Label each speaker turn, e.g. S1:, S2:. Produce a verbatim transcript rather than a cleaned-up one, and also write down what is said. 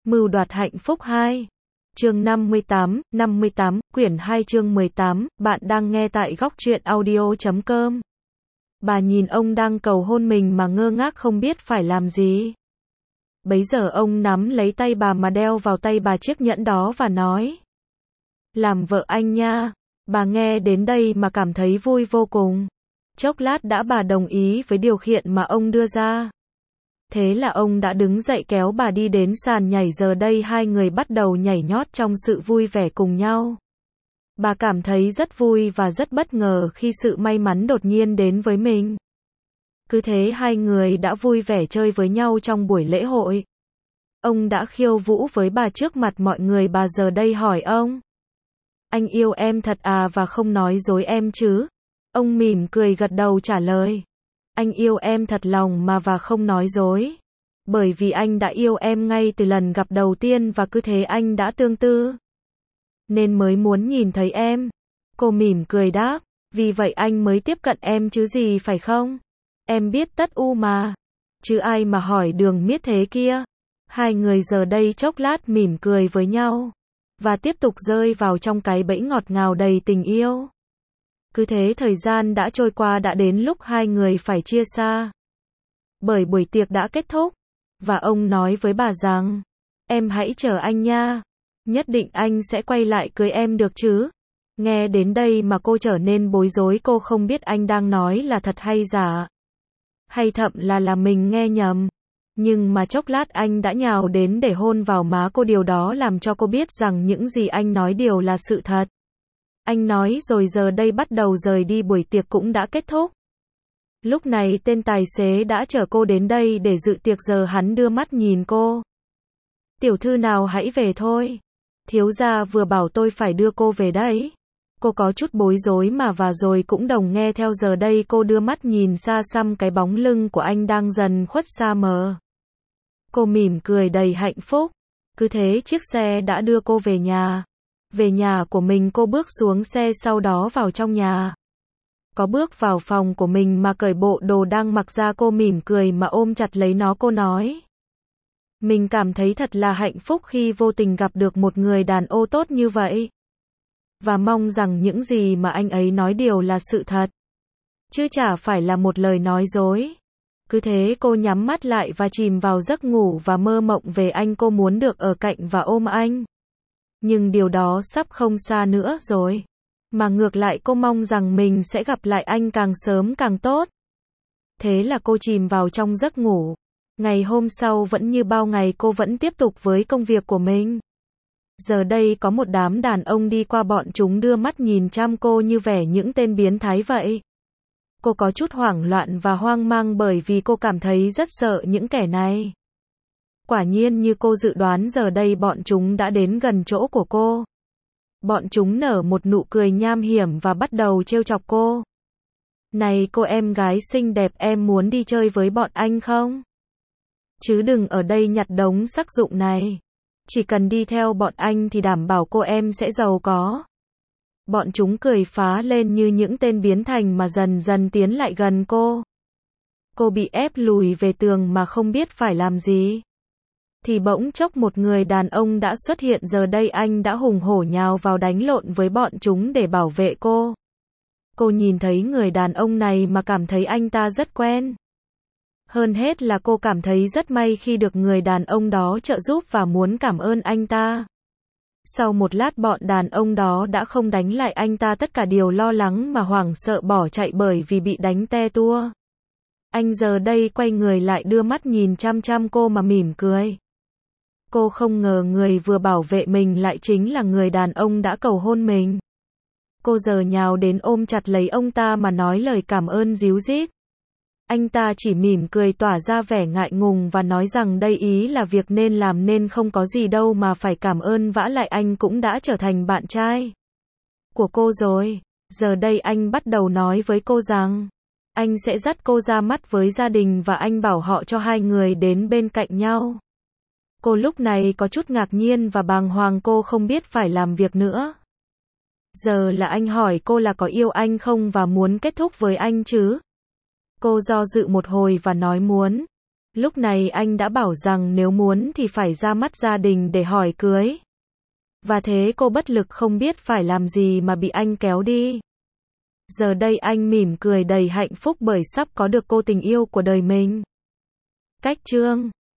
S1: Mưu đoạt hạnh phúc hai. Chương năm mươi tám, năm mươi tám, quyển hai chương mười tám, bạn đang nghe tại góc truyện audio chấm com. Bà nhìn ông đang cầu hôn mình mà ngơ ngác không biết phải làm gì. Bấy giờ ông nắm lấy tay bà mà đeo vào tay bà chiếc nhẫn đó và nói: làm vợ anh nha. Bà nghe đến đây mà cảm thấy vui vô cùng. Chốc lát đã bà đồng ý với điều kiện mà ông đưa ra. Thế là ông đã đứng dậy kéo bà đi đến sàn nhảy, giờ đây hai người bắt đầu nhảy nhót trong sự vui vẻ cùng nhau. Bà cảm thấy rất vui và rất bất ngờ khi sự may mắn đột nhiên đến với mình. Cứ thế hai người đã vui vẻ chơi với nhau trong buổi lễ hội. Ông đã khiêu vũ với bà trước mặt mọi người, bà giờ đây hỏi ông: anh yêu em thật à và không nói dối em chứ? Ông mỉm cười gật đầu trả lời: anh yêu em thật lòng mà và không nói dối. Bởi vì anh đã yêu em ngay từ lần gặp đầu tiên và cứ thế anh đã tương tư. Nên mới muốn nhìn thấy em. Cô mỉm cười đáp: vì vậy anh mới tiếp cận em chứ gì phải không? Em biết tất u mà. Chứ ai mà hỏi đường miết thế kia. Hai người giờ đây chốc lát mỉm cười với nhau. Và tiếp tục rơi vào trong cái bẫy ngọt ngào đầy tình yêu. Cứ thế thời gian đã trôi qua, đã đến lúc hai người phải chia xa. Bởi buổi tiệc đã kết thúc. Và ông nói với bà rằng: em hãy chờ anh nha. Nhất định anh sẽ quay lại cưới em được chứ? Nghe đến đây mà cô trở nên bối rối, cô không biết anh đang nói là thật hay giả. Hay thậm là là mình nghe nhầm. Nhưng mà chốc lát anh đã nhào đến để hôn vào má cô, điều đó làm cho cô biết rằng những gì anh nói đều là sự thật. Anh nói rồi giờ đây bắt đầu rời đi, buổi tiệc cũng đã kết thúc. Lúc này tên tài xế đã chở cô đến đây để dự tiệc, giờ hắn đưa mắt nhìn cô. Tiểu thư nào hãy về thôi. Thiếu gia vừa bảo tôi phải đưa cô về đấy. Cô có chút bối rối mà và rồi cũng đồng nghe theo, giờ đây cô đưa mắt nhìn xa xăm cái bóng lưng của anh đang dần khuất xa mờ. Cô mỉm cười đầy hạnh phúc. Cứ thế chiếc xe đã đưa cô về nhà. Về nhà của mình, cô bước xuống xe, sau đó vào trong nhà. Có bước vào phòng của mình mà cởi bộ đồ đang mặc ra, cô mỉm cười mà ôm chặt lấy nó, cô nói: mình cảm thấy thật là hạnh phúc khi vô tình gặp được một người đàn ông tốt như vậy. Và mong rằng những gì mà anh ấy nói đều là sự thật. Chứ chả phải là một lời nói dối. Cứ thế cô nhắm mắt lại và chìm vào giấc ngủ và mơ mộng về anh, cô muốn được ở cạnh và ôm anh. Nhưng điều đó sắp không xa nữa rồi. Mà ngược lại cô mong rằng mình sẽ gặp lại anh càng sớm càng tốt. Thế là cô chìm vào trong giấc ngủ. Ngày hôm sau vẫn như bao ngày, cô vẫn tiếp tục với công việc của mình. Giờ đây có một đám đàn ông đi qua, bọn chúng đưa mắt nhìn chăm cô như vẻ những tên biến thái vậy. Cô có chút hoảng loạn và hoang mang bởi vì cô cảm thấy rất sợ những kẻ này. Quả nhiên như cô dự đoán, giờ đây bọn chúng đã đến gần chỗ của cô. Bọn chúng nở một nụ cười nham hiểm và bắt đầu trêu chọc cô. Này cô em gái xinh đẹp, em muốn đi chơi với bọn anh không? Chứ đừng ở đây nhặt đống sắc dụng này. Chỉ cần đi theo bọn anh thì đảm bảo cô em sẽ giàu có. Bọn chúng cười phá lên như những tên biến thành mà dần dần tiến lại gần cô. Cô bị ép lùi về tường mà không biết phải làm gì. Thì bỗng chốc một người đàn ông đã xuất hiện, giờ đây anh đã hùng hổ nhào vào đánh lộn với bọn chúng để bảo vệ cô. Cô nhìn thấy người đàn ông này mà cảm thấy anh ta rất quen. Hơn hết là cô cảm thấy rất may khi được người đàn ông đó trợ giúp và muốn cảm ơn anh ta. Sau một lát bọn đàn ông đó đã không đánh lại anh ta, tất cả đều lo lắng mà hoảng sợ bỏ chạy bởi vì bị đánh te tua. Anh giờ đây quay người lại đưa mắt nhìn chăm chăm cô mà mỉm cười. Cô không ngờ người vừa bảo vệ mình lại chính là người đàn ông đã cầu hôn mình. Cô giờ nhào đến ôm chặt lấy ông ta mà nói lời cảm ơn díu dít. Anh ta chỉ mỉm cười tỏa ra vẻ ngại ngùng và nói rằng đây ý là việc nên làm nên không có gì đâu mà phải cảm ơn, vả lại anh cũng đã trở thành bạn trai của cô rồi. Giờ đây anh bắt đầu nói với cô rằng anh sẽ dắt cô ra mắt với gia đình và anh bảo họ cho hai người đến bên cạnh nhau. Cô lúc này có chút ngạc nhiên và bàng hoàng, cô không biết phải làm việc nữa. Giờ là anh hỏi cô là có yêu anh không và muốn kết thúc với anh chứ? Cô do dự một hồi và nói muốn. Lúc này anh đã bảo rằng nếu muốn thì phải ra mắt gia đình để hỏi cưới. Và thế cô bất lực không biết phải làm gì mà bị anh kéo đi. Giờ đây anh mỉm cười đầy hạnh phúc bởi sắp có được cô tình yêu của đời mình. Cách chương